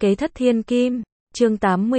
Kế thất thiên kim, chương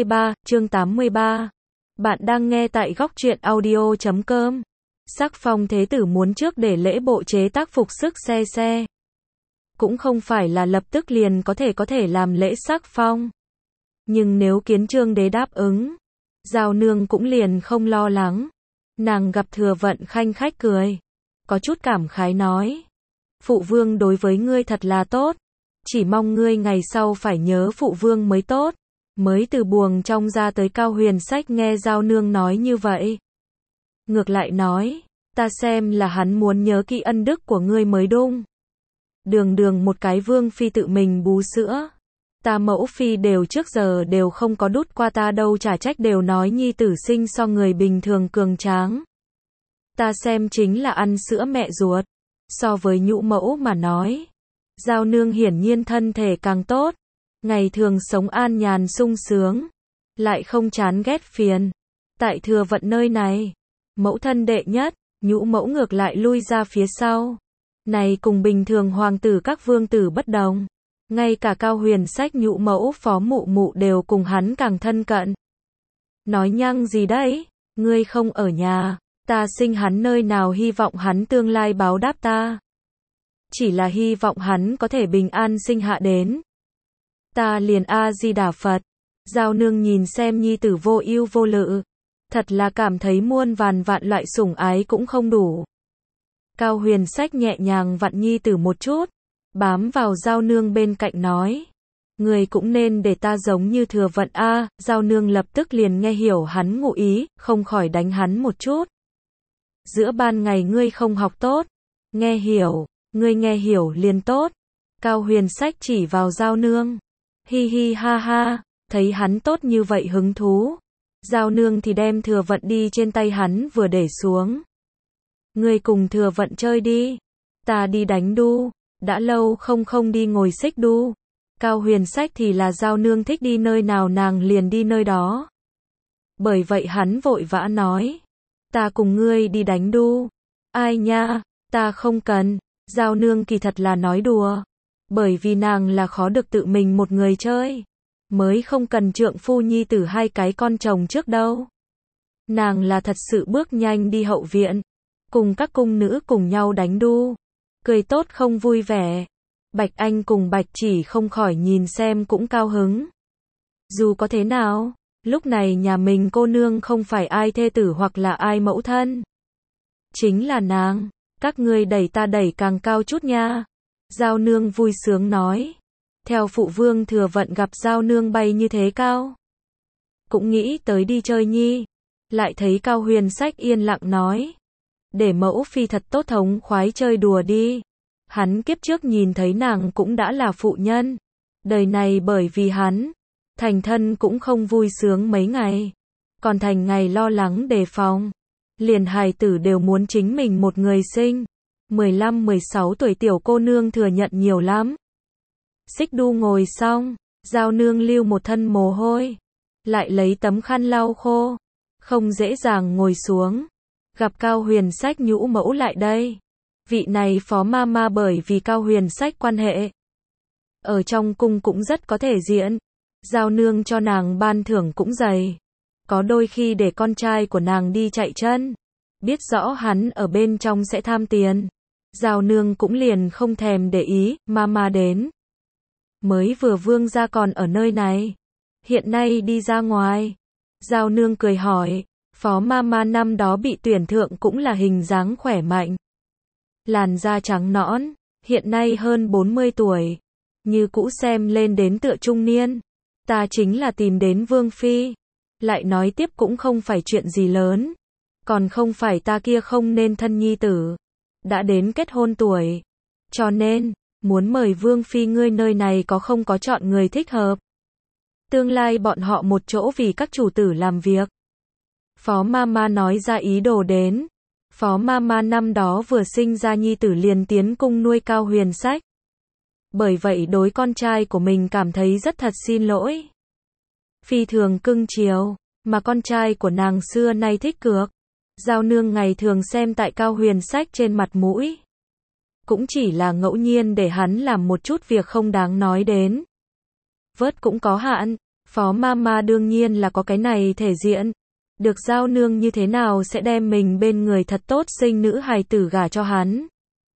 83. Bạn đang nghe tại góc truyện audio.com. Sắc phong thế tử muốn trước để lễ bộ chế tác phục sức xe. Cũng không phải là lập tức liền có thể làm lễ sắc phong. Nhưng nếu Kiến Chương đế đáp ứng, Giao nương cũng liền không lo lắng. Nàng gặp Thừa Vận khanh khách cười, có chút cảm khái nói: Phụ vương đối với ngươi thật là tốt, chỉ mong ngươi ngày sau phải nhớ phụ vương mới tốt. Mới từ buồng trong ra tới Cao Huyền Sách nghe Giao nương nói như vậy, ngược lại nói: ta xem là hắn muốn nhớ kỹ ân đức của ngươi mới đúng. Đường một cái vương phi tự mình bú sữa, ta mẫu phi đều trước giờ đều không có đút qua ta đâu, chả trách đều nói nhi tử sinh so người bình thường cường tráng. Ta xem chính là ăn sữa mẹ ruột. So với nhũ mẫu mà nói, Giao nương hiển nhiên thân thể càng tốt, ngày thường sống an nhàn sung sướng, lại không chán ghét phiền. Tại Thừa Vận nơi này, mẫu thân đệ nhất, nhũ mẫu ngược lại lui ra phía sau. Này cùng bình thường hoàng tử các vương tử bất đồng, ngay cả Cao Huyền Sách nhũ mẫu phó mụ đều cùng hắn càng thân cận. Nói nhăng gì đấy, ngươi không ở nhà, ta sinh hắn nơi nào hy vọng hắn tương lai báo đáp ta. Chỉ là hy vọng hắn có thể bình an sinh hạ đến. Ta liền A-di-đà Phật. Giao nương nhìn xem nhi tử vô ưu vô lự, thật là cảm thấy muôn vàn vạn loại sủng ái cũng không đủ. Cao Huyền Sách nhẹ nhàng vặn nhi tử một chút, bám vào Giao nương bên cạnh nói: người cũng nên để ta giống như Thừa Vận a. Giao nương lập tức liền nghe hiểu hắn ngụ ý, không khỏi đánh hắn một chút. Giữa ban ngày ngươi không học tốt, nghe hiểu, ngươi nghe hiểu liền tốt. Cao Huyền Sách chỉ vào Giao nương, hi hi ha ha, thấy hắn tốt như vậy hứng thú. Giao nương thì đem Thừa Vận đi trên tay hắn vừa để xuống. Ngươi cùng Thừa Vận chơi đi, ta đi đánh đu, đã lâu không đi ngồi xích đu. Cao Huyền Sách thì là Giao nương thích đi nơi nào nàng liền đi nơi đó. Bởi vậy hắn vội vã nói: ta cùng ngươi đi đánh đu. Ai nha, ta không cần. Giao nương kỳ thật là nói đùa, bởi vì nàng là khó được tự mình một người chơi, mới không cần trượng phu nhi tử hai cái con chồng trước đâu. Nàng là thật sự bước nhanh đi hậu viện, cùng các cung nữ cùng nhau đánh đu, cười tốt không vui vẻ. Bạch Anh cùng Bạch Chỉ không khỏi nhìn xem cũng cao hứng. Dù có thế nào, lúc này nhà mình cô nương không phải ai thê tử hoặc là ai mẫu thân, chính là nàng. Các ngươi đẩy ta đẩy càng cao chút nha. Giao nương vui sướng nói. Theo phụ vương Thừa Vận gặp Giao nương bay như thế cao, cũng nghĩ tới đi chơi nhi. Lại thấy Cao Huyền Sách yên lặng nói: để mẫu phi thật tốt thống khoái chơi đùa đi. Hắn kiếp trước nhìn thấy nàng cũng đã là phụ nhân, đời này bởi vì hắn, thành thân cũng không vui sướng mấy ngày, còn thành ngày lo lắng đề phòng. Liền hài tử đều muốn chính mình một người sinh. 15-16 tuổi tiểu cô nương thừa nhận nhiều lắm. Xích đu ngồi xong, Giao nương lưu một thân mồ hôi, lại lấy tấm khăn lau khô, không dễ dàng ngồi xuống. Gặp Cao Huyền Sách nhũ mẫu lại đây. Vị này phó ma bởi vì Cao Huyền Sách quan hệ, ở trong cung cũng rất có thể diện. Giao nương cho nàng ban thưởng cũng dày. Có đôi khi để con trai của nàng đi chạy chân, biết rõ hắn ở bên trong sẽ tham tiền. Giao nương cũng liền không thèm để ý. Mama đến. Mới vừa vương gia còn ở nơi này, hiện nay đi ra ngoài. Giao nương cười hỏi. Phó mama năm đó bị tuyển thượng cũng là hình dáng khỏe mạnh, làn da trắng nõn, hiện nay hơn 40 tuổi, như cũ xem lên đến tựa trung niên. Ta chính là tìm đến vương phi. Lại nói tiếp cũng không phải chuyện gì lớn, còn không phải ta kia không nên thân nhi tử, đã đến kết hôn tuổi, cho nên muốn mời vương phi ngươi nơi này có không có chọn người thích hợp. Tương lai bọn họ một chỗ vì các chủ tử làm việc. Phó mama nói ra ý đồ đến. Phó mama năm đó vừa sinh ra nhi tử liền tiến cung nuôi Cao Huyền Sách, bởi vậy đối con trai của mình cảm thấy rất thật xin lỗi, phi thường cưng chiều. Mà con trai của nàng xưa nay thích cược. Giao nương ngày thường xem tại Cao Huyền Sách trên mặt mũi, cũng chỉ là ngẫu nhiên để hắn làm một chút việc không đáng nói đến. vớt cũng có hạn. Phó Mama đương nhiên là có cái này thể diện. Được giao nương như thế nào sẽ đem mình bên người thật tốt sinh nữ hài tử gả cho hắn.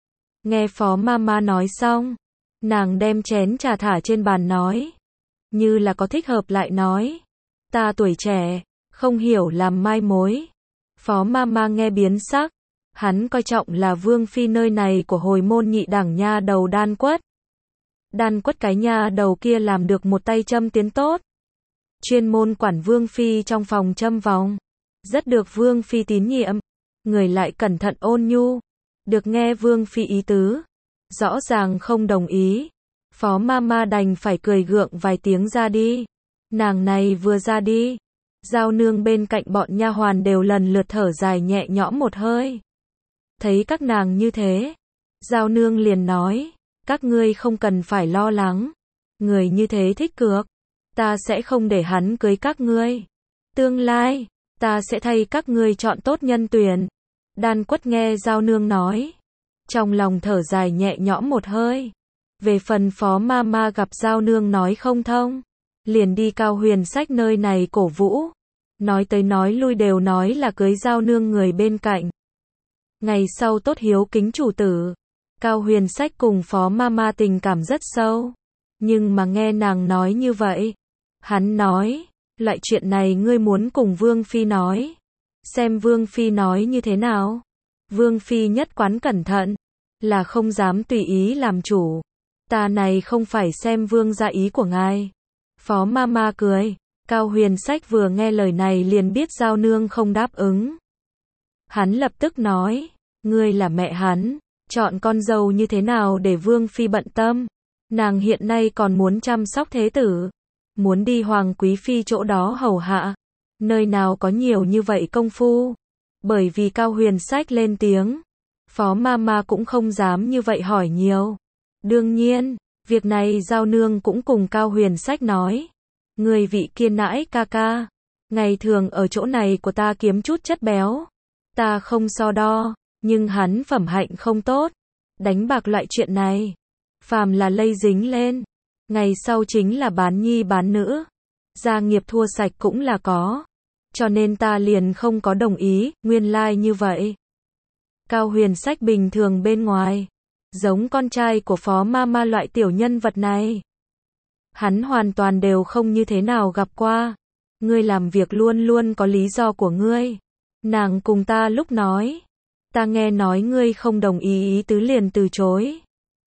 Nghe Phó Mama nói xong, nàng đem chén trà thả trên bàn nói. Như là có thích hợp lại nói. Ta tuổi trẻ, không hiểu làm mai mối. Phó Mama nghe biến sắc. Hắn coi trọng là vương phi nơi này của hồi môn nhị đẳng nha đầu Đan Quất. Đan Quất cái nha đầu kia làm được một tay châm tiến tốt. Chuyên môn quản vương phi trong phòng châm vòng. Rất được vương phi tín nhiệm. Người lại cẩn thận ôn nhu. Được nghe vương phi ý tứ. Rõ ràng không đồng ý. Phó Mama đành phải cười gượng vài tiếng ra đi. Nàng này vừa ra đi. Giao nương bên cạnh bọn nha hoàn đều lần lượt thở dài nhẹ nhõm một hơi. Thấy các nàng như thế. Giao nương liền nói. Các ngươi không cần phải lo lắng. Người như thế thích cược. Ta sẽ không để hắn cưới các ngươi. Tương lai, ta sẽ thay các ngươi chọn tốt nhân tuyển. Đan Quất nghe Giao nương nói. Trong lòng thở dài nhẹ nhõm một hơi. Về phần Phó Mama gặp Giao nương nói không thông. Liền đi Cao Huyền Sách nơi này cổ vũ. Nói tới nói lui đều nói là cưới Giao nương người bên cạnh. Ngày sau tốt hiếu kính chủ tử. Cao Huyền Sách cùng Phó Mama tình cảm rất sâu. Nhưng mà nghe nàng nói như vậy. Hắn nói, loại chuyện này ngươi muốn cùng Vương Phi nói. Xem Vương Phi nói như thế nào. Vương Phi nhất quán cẩn thận. Là không dám tùy ý làm chủ. Ta này không phải xem Vương gia ý của ngài. Phó Mama cười. Cao Huyền Sách vừa nghe lời này liền biết Giao nương không đáp ứng. Hắn lập tức nói. Ngươi là mẹ hắn. Chọn con dâu như thế nào để Vương Phi bận tâm. Nàng hiện nay còn muốn chăm sóc thế tử. Muốn đi Hoàng Quý Phi chỗ đó hầu hạ. Nơi nào có nhiều như vậy công phu. Bởi vì Cao Huyền Sách lên tiếng. Phó Mama cũng không dám như vậy hỏi nhiều. Đương nhiên, việc này Giao nương cũng cùng Cao Huyền Sách nói. Người vị kia nãi ca ca. Ngày thường ở chỗ này của ta kiếm chút chất béo. Ta không so đo. Nhưng hắn phẩm hạnh không tốt. Đánh bạc loại chuyện này. Phàm là lây dính lên. Ngày sau chính là bán nhi bán nữ. Gia nghiệp thua sạch cũng là có. Cho nên ta liền không có đồng ý, nguyên lai như vậy. Cao Huyền Sách bình thường bên ngoài. Giống con trai của Phó Mama loại tiểu nhân vật này. Hắn hoàn toàn đều không như thế nào gặp qua. Ngươi làm việc luôn luôn có lý do của ngươi. Nàng cùng ta lúc nói. Ta nghe nói ngươi không đồng ý tứ liền từ chối.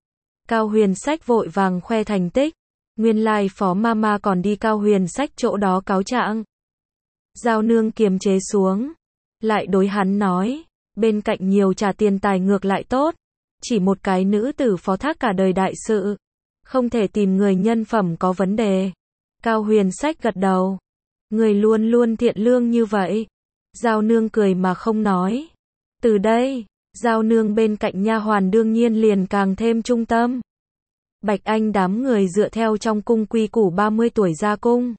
Cao Huyền Sách vội vàng khoe thành tích. Nguyên lai Phó Mama còn đi Cao Huyền Sách chỗ đó cáo trạng. Giao nương kiềm chế xuống. Lại đối hắn nói. Bên cạnh nhiều trả tiền tài ngược lại tốt. Chỉ một cái nữ tử phó thác cả đời đại sự. Không thể tìm người nhân phẩm có vấn đề. Cao Huyền Sách gật đầu. Người luôn luôn thiện lương như vậy. Giao nương cười mà không nói. Từ đây, Giao nương bên cạnh nha hoàn đương nhiên liền càng thêm trung tâm. Bạch Anh đám người dựa theo trong cung quy củ 30 tuổi ra cung.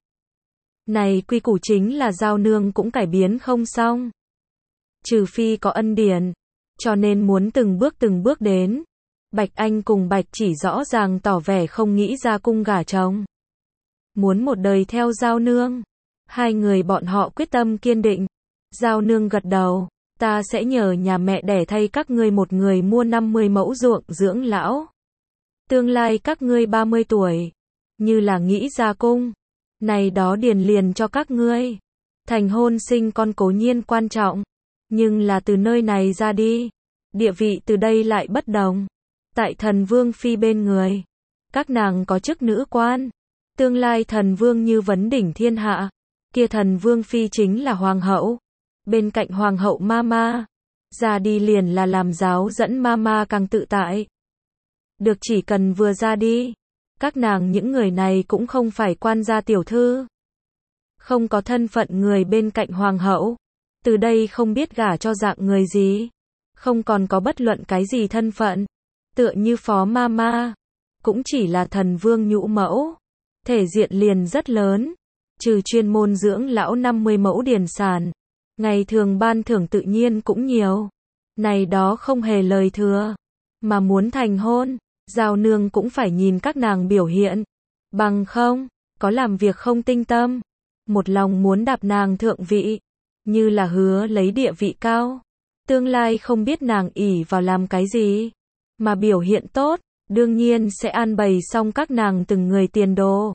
Này quy củ chính là Giao nương cũng cải biến không xong. Trừ phi có ân điển. Cho nên muốn từng bước đến. Bạch Anh cùng Bạch Chỉ rõ ràng tỏ vẻ không nghĩ ra cung gả chồng. Muốn một đời theo Giao nương. Hai người bọn họ quyết tâm kiên định. Giao nương gật đầu. Ta sẽ nhờ nhà mẹ đẻ thay các ngươi một người mua 50 mẫu ruộng dưỡng lão. Tương lai các ngươi 30 tuổi. Như là nghĩ ra cung. Này đó điền liền cho các ngươi. Thành hôn sinh con cố nhiên quan trọng. Nhưng là từ nơi này ra đi. Địa vị từ đây lại bất đồng. Tại thần vương phi bên người. Các nàng có chức nữ quan. Tương lai thần vương như vấn đỉnh thiên hạ. Kia thần vương phi chính là hoàng hậu. Bên cạnh hoàng hậu Mama. Ra đi liền là làm giáo dẫn Mama càng tự tại. Được chỉ cần vừa ra đi. Các nàng những người này cũng không phải quan gia tiểu thư. Không có thân phận người bên cạnh hoàng hậu. Từ đây không biết gả cho dạng người gì. Không còn có bất luận cái gì thân phận. Tựa như Phó Mama. Cũng chỉ là thần vương nhũ mẫu. Thể diện liền rất lớn. Trừ chuyên môn dưỡng lão 50 mẫu điền sản. Ngày thường ban thưởng tự nhiên cũng nhiều. Này đó không hề lời thừa. Mà muốn thành hôn. Giao nương cũng phải nhìn các nàng biểu hiện. Bằng không, có làm việc không tinh tâm, một lòng muốn đạp nàng thượng vị, như là hứa lấy địa vị cao. Tương lai không biết nàng ỷ vào làm cái gì, mà biểu hiện tốt, đương nhiên sẽ an bày xong các nàng từng người tiền đồ.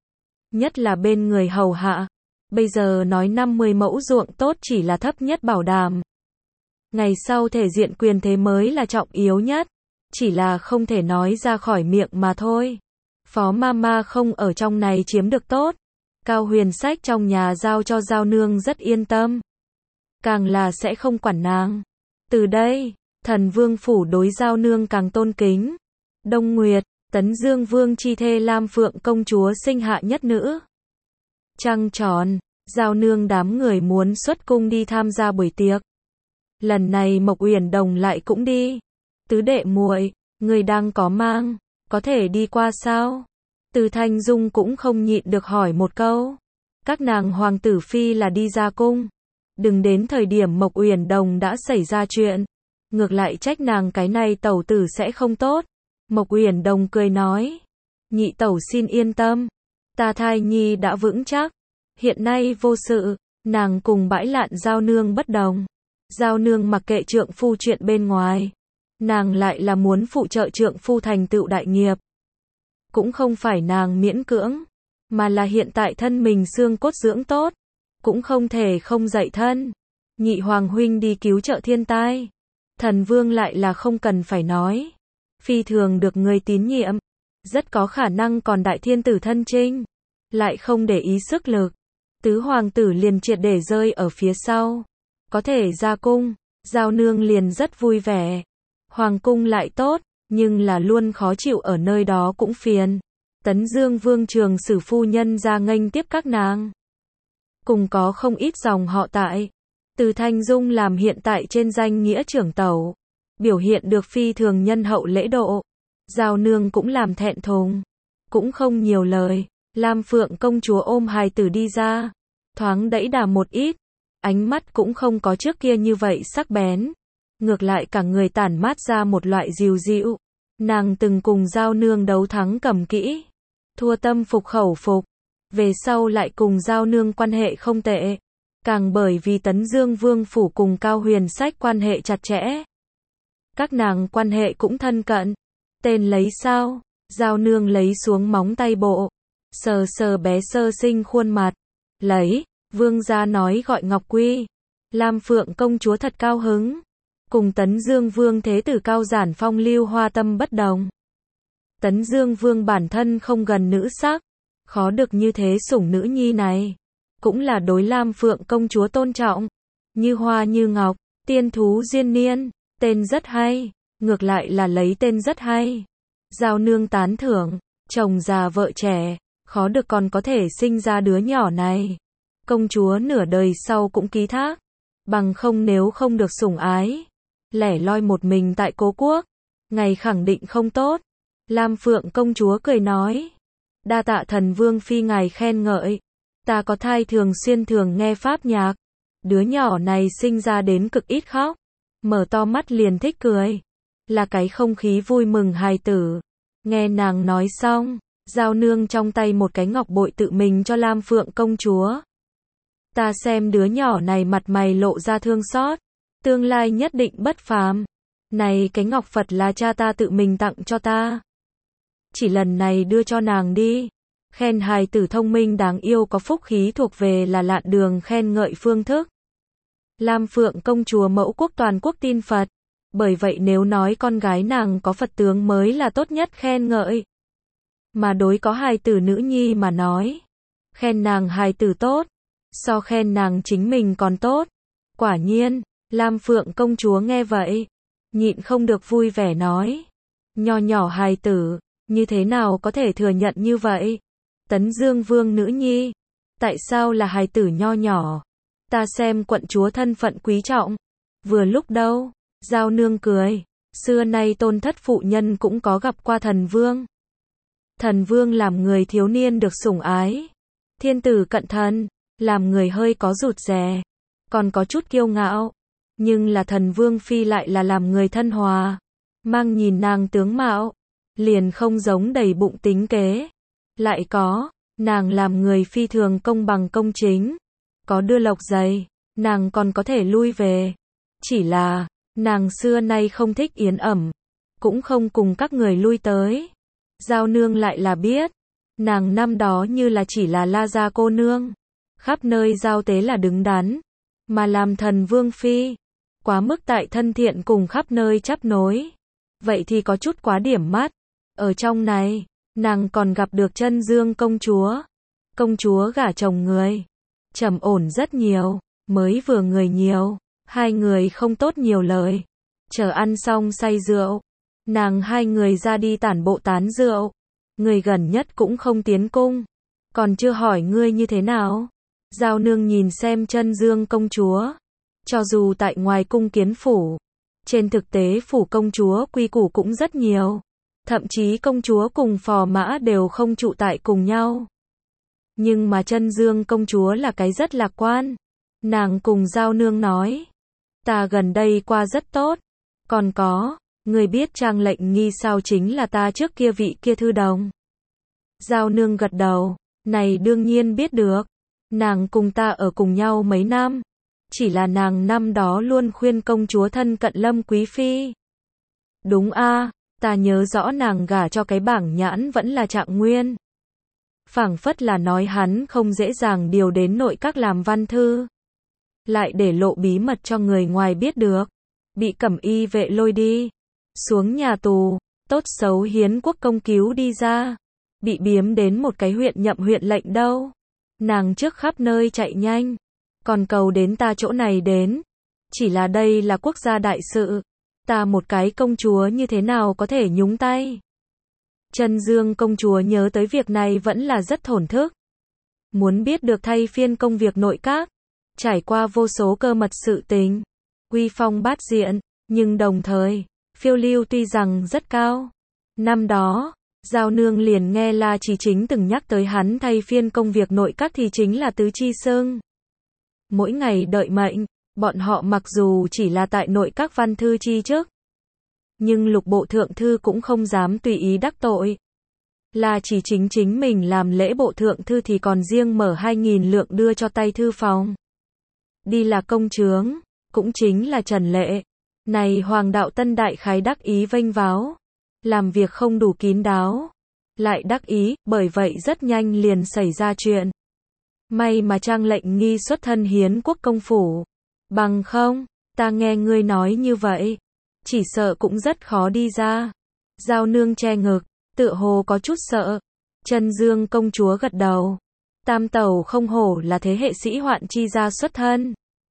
Nhất là bên người hầu hạ, bây giờ nói 50 mẫu ruộng tốt chỉ là thấp nhất bảo đảm. Ngày sau thể diện quyền thế mới là trọng yếu nhất, chỉ là không thể nói ra khỏi miệng mà thôi. Phó Mama không ở trong này chiếm được tốt, Cao Huyền Sách trong nhà giao cho Giao Nương rất yên tâm. Càng là sẽ không quản nàng. Từ đây, Thần Vương phủ đối Giao Nương càng tôn kính. Đông Nguyệt, Tấn Dương Vương chi thê Lam Phượng công chúa sinh hạ nhất nữ. Trăng tròn, Giao Nương đám người muốn xuất cung đi tham gia buổi tiệc. Lần này Mộc Uyển Đồng lại cũng đi. Tứ đệ muội, người đang có mang, có thể đi qua sao? Từ Thanh Dung cũng không nhịn được hỏi một câu. Các nàng hoàng tử phi là đi ra cung. Đừng đến thời điểm Mộc Uyển Đồng đã xảy ra chuyện, ngược lại trách nàng cái này tẩu tử sẽ không tốt. Mộc Uyển Đồng cười nói, nhị tẩu xin yên tâm, ta thai nhi đã vững chắc, hiện nay vô sự. Nàng cùng bãi lạn Giao Nương bất đồng. Giao Nương mặc kệ trượng phu chuyện bên ngoài, nàng lại là muốn phụ trợ trượng phu thành tựu đại nghiệp. Cũng không phải nàng miễn cưỡng, mà là hiện tại thân mình xương cốt dưỡng tốt, cũng không thể không dậy thân. Nhị hoàng huynh đi cứu trợ thiên tai, Thần Vương lại là không cần phải nói, phi thường được người tín nhiệm, rất có khả năng còn đại thiên tử thân trinh, lại không để ý sức lực. Tứ hoàng tử liền triệt để rơi ở phía sau, có thể ra cung, Giao Nương liền rất vui vẻ. Hoàng cung lại tốt, nhưng là luôn khó chịu ở nơi đó cũng phiền. Tấn Dương Vương Trường Sử phu nhân ra nghênh tiếp các nàng, cùng có không ít dòng họ tại. Từ Thanh Dung làm hiện tại trên danh nghĩa trưởng tẩu, biểu hiện được phi thường nhân hậu lễ độ. Giao Nương cũng làm thẹn thùng, cũng không nhiều lời. Lam Phượng công chúa ôm hài tử đi ra, thoáng đẫy đà một ít, ánh mắt cũng không có trước kia như vậy sắc bén, ngược lại cả người tản mát ra một loại dịu dịu. Nàng từng cùng Giao Nương đấu thắng cầm kỹ, thua tâm phục khẩu phục, về sau lại cùng Giao Nương quan hệ không tệ, càng bởi vì Tấn Dương Vương phủ cùng Cao Huyền Sách quan hệ chặt chẽ, các nàng quan hệ cũng thân cận. Tên lấy sao? Giao Nương lấy xuống móng tay bộ, sờ sờ bé sơ sinh khuôn mặt, lấy. Vương gia nói gọi Ngọc Quy. Lam Phượng công chúa thật cao hứng, cùng Tấn Dương Vương thế tử cao giản phong lưu hoa tâm bất đồng. Tấn Dương Vương bản thân không gần nữ sắc, khó được như thế sủng nữ nhi này, cũng là đối Lam Phượng công chúa tôn trọng. Như hoa như ngọc, tiên thú duyên niên, tên rất hay, ngược lại là lấy tên rất hay. Giao Nương tán thưởng, chồng già vợ trẻ, khó được còn có thể sinh ra đứa nhỏ này. Công chúa nửa đời sau cũng ký thác, bằng không nếu không được sủng ái, lẻ loi một mình tại cố quốc, ngày khẳng định không tốt. Lam Phượng công chúa cười nói, đa tạ Thần Vương phi ngài khen ngợi, ta có thai thường xuyên thường nghe pháp nhạc, đứa nhỏ này sinh ra đến cực ít khóc, mở to mắt liền thích cười, là cái không khí vui mừng hài tử. Nghe nàng nói xong, Giao Nương trong tay một cái ngọc bội tự mình cho Lam Phượng công chúa. Ta xem đứa nhỏ này mặt mày lộ ra thương xót, tương lai nhất định bất phàm. Này cái ngọc Phật là cha ta tự mình tặng cho ta, chỉ lần này đưa cho nàng đi. Khen hài tử thông minh đáng yêu có phúc khí thuộc về là lạn đường khen ngợi phương thức. Lam Phượng công chúa mẫu quốc toàn quốc tin Phật, bởi vậy nếu nói con gái nàng có Phật tướng mới là tốt nhất khen ngợi. Mà đối có hài tử nữ nhi mà nói, khen nàng hài tử tốt, so khen nàng chính mình còn tốt. Quả nhiên, Lam Phượng công chúa nghe vậy, nhịn không được vui vẻ nói, nho nhỏ hài tử, như thế nào có thể thừa nhận như vậy? Tấn Dương Vương nữ nhi, tại sao là hài tử nho nhỏ? Ta xem quận chúa thân phận quý trọng, vừa lúc đâu? Giao Nương cười, xưa nay tôn thất phụ nhân cũng có gặp qua Thần Vương. Thần Vương làm người thiếu niên được sủng ái, thiên tử cận thần, làm người hơi có rụt rè, còn có chút kiêu ngạo, nhưng là Thần Vương phi lại là làm người thân hòa, mang nhìn nàng tướng mạo, liền không giống đầy bụng tính kế, lại có Nàng làm người phi thường công bằng công chính, có đưa lộc dày, nàng còn có thể lui về. Chỉ là, nàng xưa nay không thích yến ẩm, cũng không cùng các người lui tới. Giao nương lại là biết, nàng năm đó như là chỉ là La gia cô nương, khắp nơi giao tế là đứng đắn, mà làm thần vương phi, quá mức tại thân thiện cùng khắp nơi chấp nối. Vậy thì có chút quá điểm mắt. Ở trong này, nàng còn gặp được Chân Dương công chúa. Công chúa gả chồng người, trầm ổn rất nhiều, mới vừa người nhiều, hai người không tốt nhiều lời. Chờ ăn xong say rượu, nàng hai người ra đi tản bộ tán rượu. Người gần nhất cũng không tiến cung, còn chưa hỏi ngươi như thế nào. Giao nương nhìn xem Chân Dương công chúa, cho dù tại ngoài cung kiến phủ, trên thực tế phủ công chúa quy củ cũng rất nhiều, thậm chí công chúa cùng phò mã đều không trụ tại cùng nhau. Nhưng mà Chân Dương công chúa là cái rất lạc quan. Nàng cùng Giao nương nói, ta gần đây qua rất tốt, còn có, người biết Trang Lệnh Nghi sao chính là ta trước kia vị kia thư đồng. Giao nương gật đầu, này đương nhiên biết được, nàng cùng ta ở cùng nhau mấy năm, chỉ là nàng năm đó luôn khuyên công chúa thân cận Lâm quý phi. Đúng a, ta nhớ rõ nàng gả cho cái bảng nhãn vẫn là Trạng Nguyên. Phảng phất là nói hắn không dễ dàng điều đến nội các làm văn thư, lại để lộ bí mật cho người ngoài biết được, bị cẩm y vệ lôi đi, xuống nhà tù, tốt xấu Hiến quốc công cứu đi ra, bị biếm đến một cái huyện nhậm huyện lệnh đâu. Nàng trước khắp nơi chạy nhanh, còn cầu đến ta chỗ này đến. Chỉ là đây là quốc gia đại sự, ta một cái công chúa như thế nào có thể nhúng tay. Chân Dương công chúa nhớ tới việc này vẫn là rất thổn thức. Muốn biết được thay phiên công việc nội các, trải qua vô số cơ mật sự tình, uy phong bát diện, nhưng đồng thời, phiêu lưu tuy rằng rất cao. Năm đó, Giao nương liền nghe La Chí Chính từng nhắc tới hắn thay phiên công việc nội các thì chính là tứ chi xưng. Mỗi ngày đợi mệnh, bọn họ mặc dù chỉ là tại nội các văn thư chi chức, nhưng lục bộ thượng thư cũng không dám tùy ý đắc tội. La Chí Chính chính mình làm lễ bộ thượng thư thì còn riêng mở 2.000 lượng đưa cho tay thư phòng. Đi là công chướng, cũng chính là trần lệ. Này Hoàng đạo Tân đại khái đắc ý vênh váo, làm việc không đủ kín đáo, lại đắc ý, bởi vậy rất nhanh liền xảy ra chuyện. May mà Trang Lệnh Nghi xuất thân Hiến quốc công phủ, bằng không, ta nghe ngươi nói như vậy, chỉ sợ cũng rất khó đi ra. Giao nương che ngực, tựa hồ có chút sợ. Chân Dương công chúa gật đầu, tam tẩu không hổ là thế hệ sĩ hoạn chi gia xuất thân.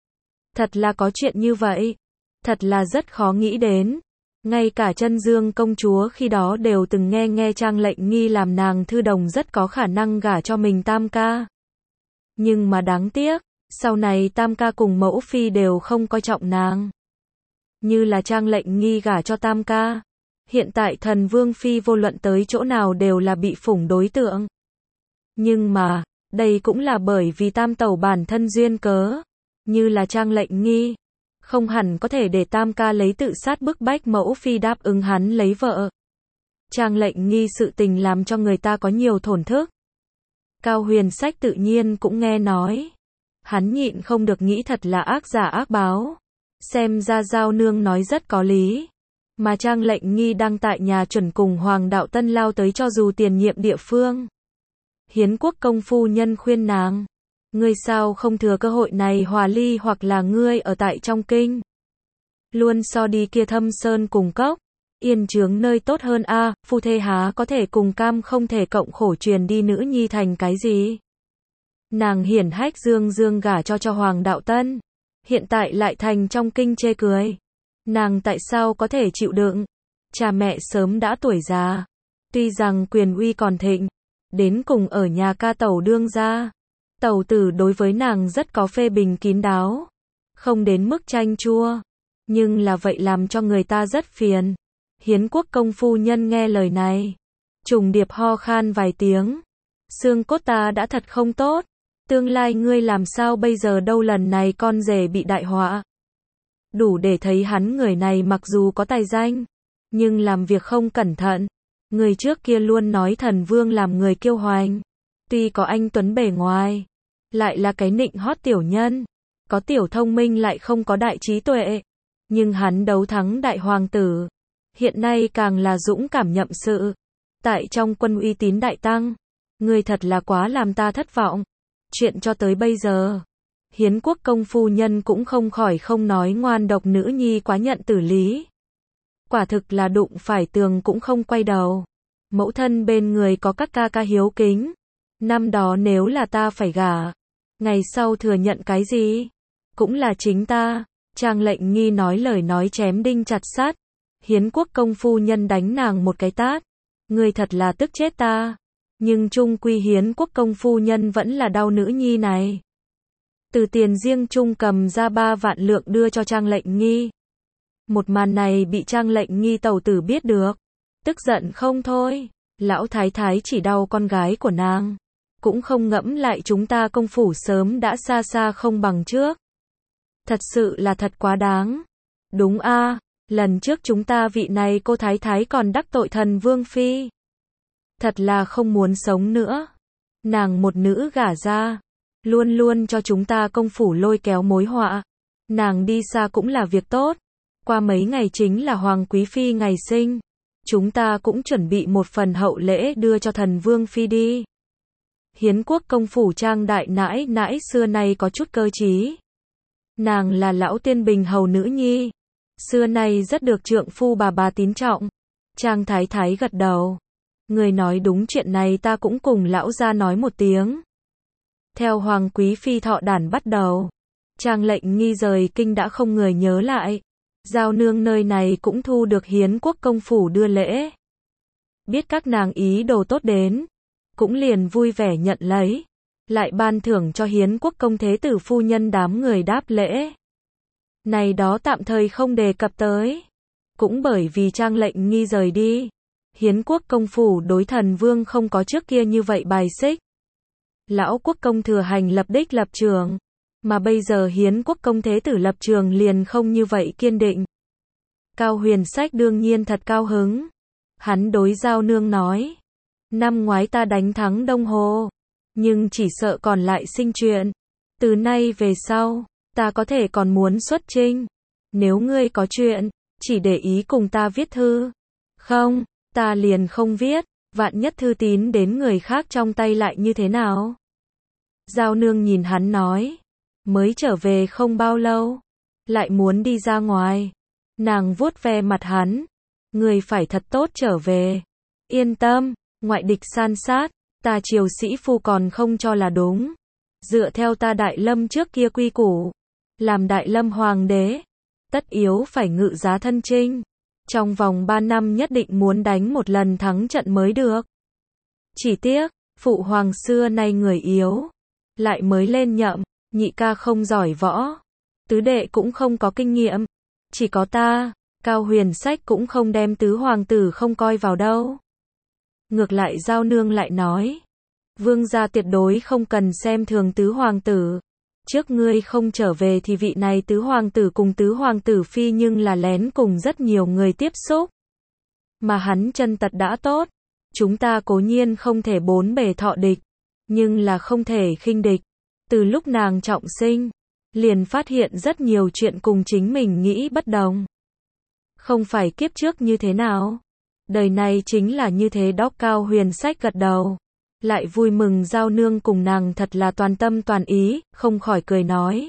Thật là có chuyện như vậy, thật là rất khó nghĩ đến. Ngay cả Chân Dương công chúa khi đó đều từng nghe Trang Lệnh Nghi làm nàng thư đồng rất có khả năng gả cho mình tam ca. Nhưng mà đáng tiếc, sau này tam ca cùng mẫu phi đều không coi trọng nàng. Như là Trang Lệnh Nghi gả cho tam ca, hiện tại thần vương phi vô luận tới chỗ nào đều là bị phủng đối tượng. Nhưng mà, đây cũng là bởi vì tam tẩu bản thân duyên cớ, như là Trang Lệnh Nghi, không hẳn có thể để tam ca lấy tự sát bức bách mẫu phi đáp ứng hắn lấy vợ. Trang Lệnh Nghi sự tình làm cho người ta có nhiều thổn thức. Cao Huyền Sách tự nhiên cũng nghe nói. Hắn nhịn không được nghĩ thật là ác giả ác báo. Xem ra Giao nương nói rất có lý. Mà Trang Lệnh Nghi đang tại nhà chuẩn cùng Hoàng đạo Tân lao tới cho dù tiền nhiệm địa phương. Hiến quốc công phu nhân khuyên nàng, ngươi sao không thừa cơ hội này hòa ly, hoặc là ngươi ở tại trong kinh, luôn so đi kia Thâm Sơn cùng cốc, yên chướng nơi tốt hơn a. Phu thê há có thể cùng cam không thể cộng khổ, truyền đi nữ nhi thành cái gì. Nàng hiển hách dương dương gả cho Hoàng đạo Tân, hiện tại lại thành trong kinh chê cười. Nàng tại sao có thể chịu đựng? Cha mẹ sớm đã tuổi già, tuy rằng quyền uy còn thịnh, đến cùng ở nhà ca tẩu đương gia. Tẩu tử đối với nàng rất có phê bình kín đáo, không đến mức chanh chua, nhưng là vậy làm cho người ta rất phiền. Hiến quốc công phu nhân nghe lời này, trùng điệp ho khan vài tiếng. Xương cốt ta đã thật không tốt, tương lai ngươi làm sao bây giờ đâu, lần này con rể bị đại họa. Đủ để thấy hắn người này mặc dù có tài danh, nhưng làm việc không cẩn thận. Người trước kia luôn nói thần vương làm người kiêu hoành, Tuy có anh tuấn bề ngoài, lại là cái nịnh hót tiểu nhân, có tiểu thông minh lại không có đại trí tuệ, nhưng hắn đấu thắng đại hoàng tử, hiện nay càng là dũng cảm nhậm sự, tại trong quân uy tín đại tăng, ngươi thật là quá làm ta thất vọng. Chuyện cho tới bây giờ, Hiến Quốc công phu nhân cũng không khỏi không nói ngoan độc nữ nhi quá nhận tử lý. Quả thực là đụng phải tường cũng không quay đầu. Mẫu thân bên người có các ca ca hiếu kính. Năm đó nếu là ta phải gả, ngày sau thừa nhận cái gì? Cũng là chính ta. Trang Lệnh Nghi nói lời nói chém đinh chặt sắt. Hiến Quốc công phu nhân đánh nàng một cái tát. Ngươi thật là tức chết ta. Nhưng chung quy Hiến Quốc công phu nhân vẫn là đau nữ nhi này. Từ tiền riêng chung cầm ra 3 vạn lượng đưa cho Trang Lệnh Nghi. Một màn này bị Trang Lệnh Nghi tẩu tử biết được, tức giận không thôi. Lão thái thái chỉ đau con gái của nàng, cũng không ngẫm lại chúng ta công phủ sớm đã xa xa không bằng trước. Thật sự là thật quá đáng. Đúng a, lần trước chúng ta vị này cô thái thái còn đắc tội thần vương phi. Thật là không muốn sống nữa. Nàng một nữ gả ra, luôn luôn cho chúng ta công phủ lôi kéo mối họa. Nàng đi xa cũng là việc tốt. Qua mấy ngày chính là Hoàng Quý Phi ngày sinh. Chúng ta cũng chuẩn bị một phần hậu lễ đưa cho thần vương phi đi. Hiến Quốc công phủ Trang đại nãi nãi xưa nay có chút cơ trí. Nàng là lão tiên bình hầu nữ nhi. Xưa nay rất được trượng phu bà tín trọng. Trang thái thái gật đầu. Người nói đúng, chuyện này ta cũng cùng lão gia nói một tiếng. Theo Hoàng Quý Phi thọ đản bắt đầu, Trang Lệnh Nghi rời kinh đã không người nhớ lại. Giao nương nơi này cũng thu được Hiến Quốc công phủ đưa lễ. Biết các nàng ý đồ tốt đến, cũng liền vui vẻ nhận lấy. Lại ban thưởng cho Hiến Quốc công thế tử phu nhân đám người đáp lễ. Này đó tạm thời không đề cập tới. Cũng bởi vì Trang Lệnh Nghi rời đi, Hiến Quốc công phủ đối thần vương không có trước kia như vậy bài xích. Lão quốc công thừa hành lập đích lập trường, mà bây giờ Hiến Quốc công thế tử lập trường liền không như vậy kiên định. Cao Huyền Sách đương nhiên thật cao hứng. Hắn đối Giao nương nói, năm ngoái ta đánh thắng Đông Hồ, nhưng chỉ sợ còn lại sinh chuyện. Từ nay về sau, ta có thể còn muốn xuất chinh. Nếu ngươi có chuyện, chỉ để ý cùng ta viết thư. Không, ta liền không viết, vạn nhất thư tín đến người khác trong tay lại như thế nào? Giao nương nhìn hắn nói, mới trở về không bao lâu, lại muốn đi ra ngoài. Nàng vuốt ve mặt hắn, người phải thật tốt trở về. Yên tâm, ngoại địch san sát, ta triều sĩ phu còn không cho là đúng. Dựa theo ta Đại Lâm trước kia quy củ, làm Đại Lâm hoàng đế, tất yếu phải ngự giá thân chinh. Trong vòng 3 năm nhất định muốn đánh một lần thắng trận mới được. Chỉ tiếc, phụ hoàng xưa nay người yếu, lại mới lên nhậm, nhị ca không giỏi võ, tứ đệ cũng không có kinh nghiệm, chỉ có ta. Cao Huyền Sách cũng không đem tứ hoàng tử không coi vào đâu. Ngược lại Giao nương lại nói, vương gia tuyệt đối không cần xem thường tứ hoàng tử. Trước ngươi không trở về thì vị này tứ hoàng tử cùng tứ hoàng tử phi nhưng là lén cùng rất nhiều người tiếp xúc. Mà hắn chân tật đã tốt, chúng ta cố nhiên không thể bốn bề thọ địch, nhưng là không thể khinh địch. Từ lúc nàng trọng sinh, liền phát hiện rất nhiều chuyện cùng chính mình nghĩ bất đồng. Không phải kiếp trước như thế nào, đời này chính là như thế đó. Cao Huyền Sách gật đầu, lại vui mừng Giao nương cùng nàng thật là toàn tâm toàn ý, không khỏi cười nói.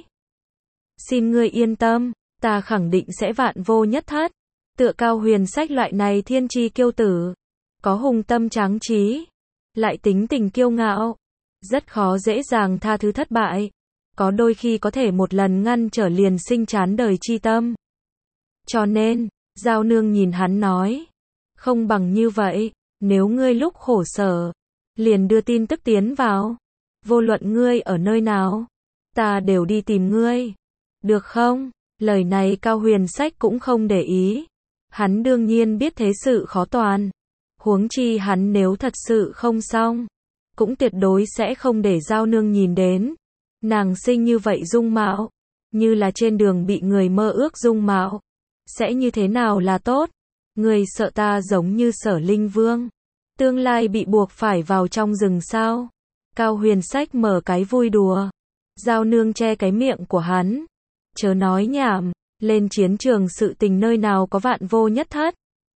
Xin ngươi yên tâm, ta khẳng định sẽ vạn vô nhất thất. Tựa Cao Huyền Sách loại này thiên chi kiêu tử, có hùng tâm tráng trí, lại tính tình kiêu ngạo, rất khó dễ dàng tha thứ thất bại. Có đôi khi có thể một lần ngăn trở liền sinh chán đời chi tâm. Cho nên, Giao nương nhìn hắn nói, không bằng như vậy, nếu ngươi lúc khổ sở, liền đưa tin tức tiến vào. Vô luận ngươi ở nơi nào, ta đều đi tìm ngươi. Được không? Lời này Cao Huyền Sách cũng không để ý. Hắn đương nhiên biết thế sự khó toàn. Huống chi hắn nếu thật sự không xong, cũng tuyệt đối sẽ không để Giao nương nhìn đến. Nàng sinh như vậy dung mạo, như là trên đường bị người mơ ước dung mạo, sẽ như thế nào là tốt? Người sợ ta giống như Sở Linh Vương, tương lai bị buộc phải vào trong rừng sao? Cao Huyền Sách mở cái vui đùa. Giao Nương che cái miệng của hắn. Chớ nói nhảm, lên chiến trường sự tình nơi nào có vạn vô nhất thất.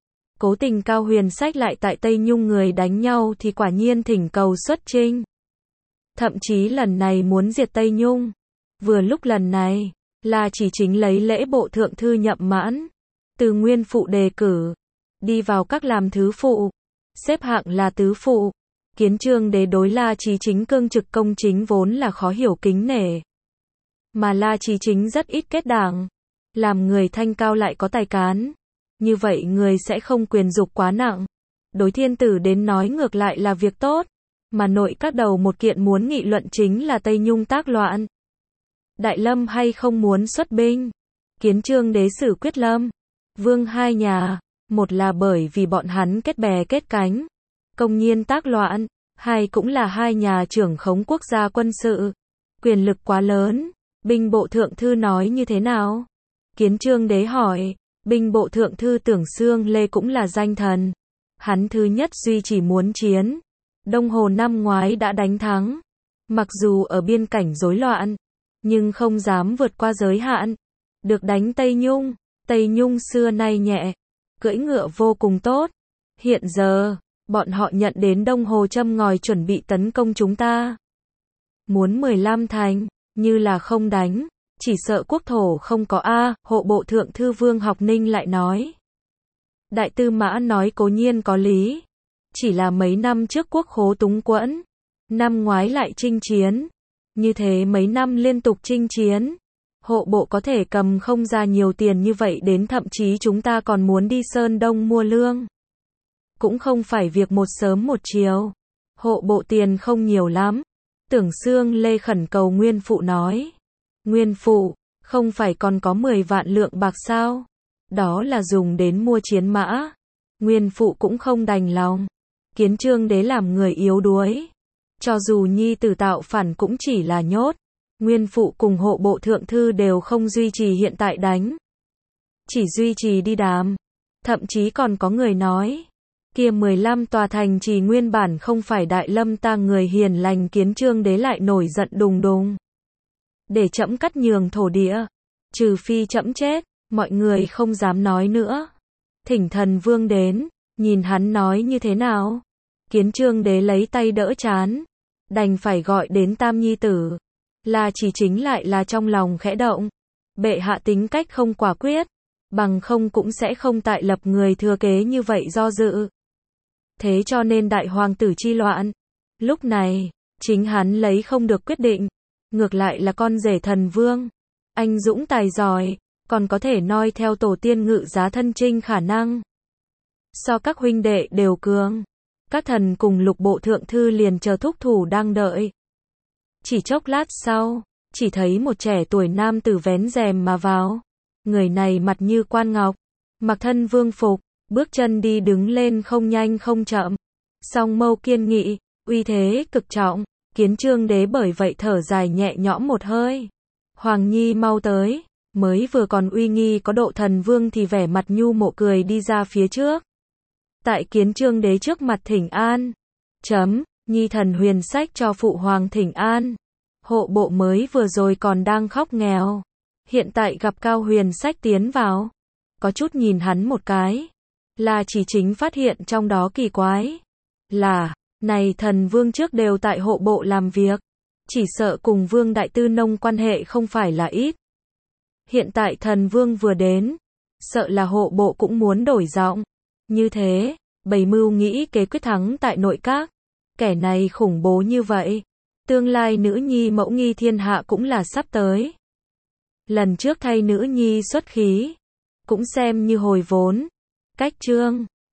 Cố tình Cao Huyền Sách lại tại Tây Nhung người đánh nhau thì quả nhiên thỉnh cầu xuất chinh. Thậm chí lần này muốn diệt Tây Nhung. Vừa lúc lần này, là chỉ chính lấy lễ bộ thượng thư Nhậm Mãn. Từ nguyên phụ đề cử. Đi vào các làm thứ phụ. Xếp hạng là tứ phụ. Kiến Chương Đế đối La Chí Chính cương trực công chính vốn là khó hiểu kính nể. Mà La Chí Chính rất ít kết đảng. Làm người thanh cao lại có tài cán. Như vậy người sẽ không quyền dục quá nặng. Đối thiên tử đến nói ngược lại là việc tốt. Mà nội các đầu một kiện muốn nghị luận chính là Tây Nhung tác loạn. Đại Lâm hay không muốn xuất binh. Kiến Chương Đế xử quyết Lâm, Vương hai nhà. Một là bởi vì bọn hắn kết bè kết cánh. Công nhiên tác loạn. Hai cũng là hai nhà trưởng khống quốc gia quân sự. Quyền lực quá lớn. Binh bộ thượng thư nói như thế nào? Kiến Chương Đế hỏi. Binh bộ thượng thư Tưởng Xương Lê cũng là danh thần. Hắn thứ nhất duy chỉ muốn chiến. Đông Hồ năm ngoái đã đánh thắng. Mặc dù ở biên cảnh rối loạn, nhưng không dám vượt qua giới hạn. Được đánh Tây Nhung. Tây Nhung xưa nay nhẹ. Cưỡi ngựa vô cùng tốt. Hiện giờ, bọn họ nhận đến Đông Hồ châm ngòi chuẩn bị tấn công chúng ta. Muốn 15 thành, như là không đánh. Chỉ sợ quốc thổ không có a. Hộ bộ thượng thư Vương Học Ninh lại nói. Đại tư mã nói cố nhiên có lý. Chỉ là mấy năm trước quốc khố túng quẫn. Năm ngoái lại chinh chiến. Như thế mấy năm liên tục chinh chiến. Hộ bộ có thể cầm không ra nhiều tiền như vậy đến thậm chí chúng ta còn muốn đi Sơn Đông mua lương. Cũng không phải việc một sớm một chiều. Hộ bộ tiền không nhiều lắm. Tưởng Xương Lê khẩn cầu Nguyên Phụ nói. Nguyên Phụ, không phải còn có 10 vạn lượng bạc sao? Đó là dùng đến mua chiến mã. Nguyên Phụ cũng không đành lòng. Kiến Chương Đế làm người yếu đuối. Cho dù nhi tử tạo phản cũng chỉ là nhốt. Nguyên Phụ cùng hộ bộ thượng thư đều không duy trì hiện tại đánh. Chỉ duy trì đi đàm. Thậm chí còn có người nói. Kia 15 tòa thành trì nguyên bản không phải Đại Lâm ta người hiền lành. Kiến Chương Đế lại nổi giận đùng đùng. Để trẫm cắt nhường thổ địa. Trừ phi trẫm chết, mọi người không dám nói nữa. Thỉnh Thần Vương đến, nhìn hắn nói như thế nào. Kiến Chương Đế lấy tay đỡ trán. Đành phải gọi đến Tam Nhi Tử. La Chí Chính lại là trong lòng khẽ động. Bệ hạ tính cách không quả quyết. Bằng không cũng sẽ không tại lập người thừa kế như vậy do dự. Thế cho nên đại hoàng tử chi loạn. Lúc này, chính hắn lấy không được quyết định. Ngược lại là con rể Thần Vương. Anh dũng tài giỏi, còn có thể noi theo tổ tiên ngự giá thân chinh khả năng. So các huynh đệ đều cường. Các thần cùng lục bộ thượng thư liền chờ thúc thủ đang đợi. Chỉ chốc lát sau, chỉ thấy một trẻ tuổi nam tử vén rèm mà vào. Người này mặt như quan ngọc, mặc thân vương phục, bước chân đi đứng lên không nhanh không chậm. Song mâu kiên nghị, uy thế cực trọng. Kiến Chương Đế bởi vậy thở dài nhẹ nhõm một hơi. Hoàng Nhi mau tới. Mới vừa còn uy nghi có độ Thần Vương thì vẻ mặt nhu mộ cười đi ra phía trước. Tại Kiến Chương Đế trước mặt thỉnh an. Nhi thần Huyền Sách cho phụ hoàng thỉnh an. Hộ bộ mới vừa rồi còn đang khóc nghèo. Hiện tại gặp Cao Huyền Sách tiến vào. Có chút nhìn hắn một cái. La Chí Chính phát hiện trong đó kỳ quái. Là, này Thần Vương trước đều tại hộ bộ làm việc. Chỉ sợ cùng Vương Đại Tư Nông quan hệ không phải là ít. Hiện tại Thần Vương vừa đến. Sợ là hộ bộ cũng muốn đổi giọng. Như thế, bày mưu nghĩ kế quyết thắng tại nội các. Kẻ này khủng bố như vậy. Tương lai nữ nhi mẫu nghi thiên hạ cũng là sắp tới. Lần trước thay nữ nhi xuất khí. Cũng xem như hồi vốn. Cách chương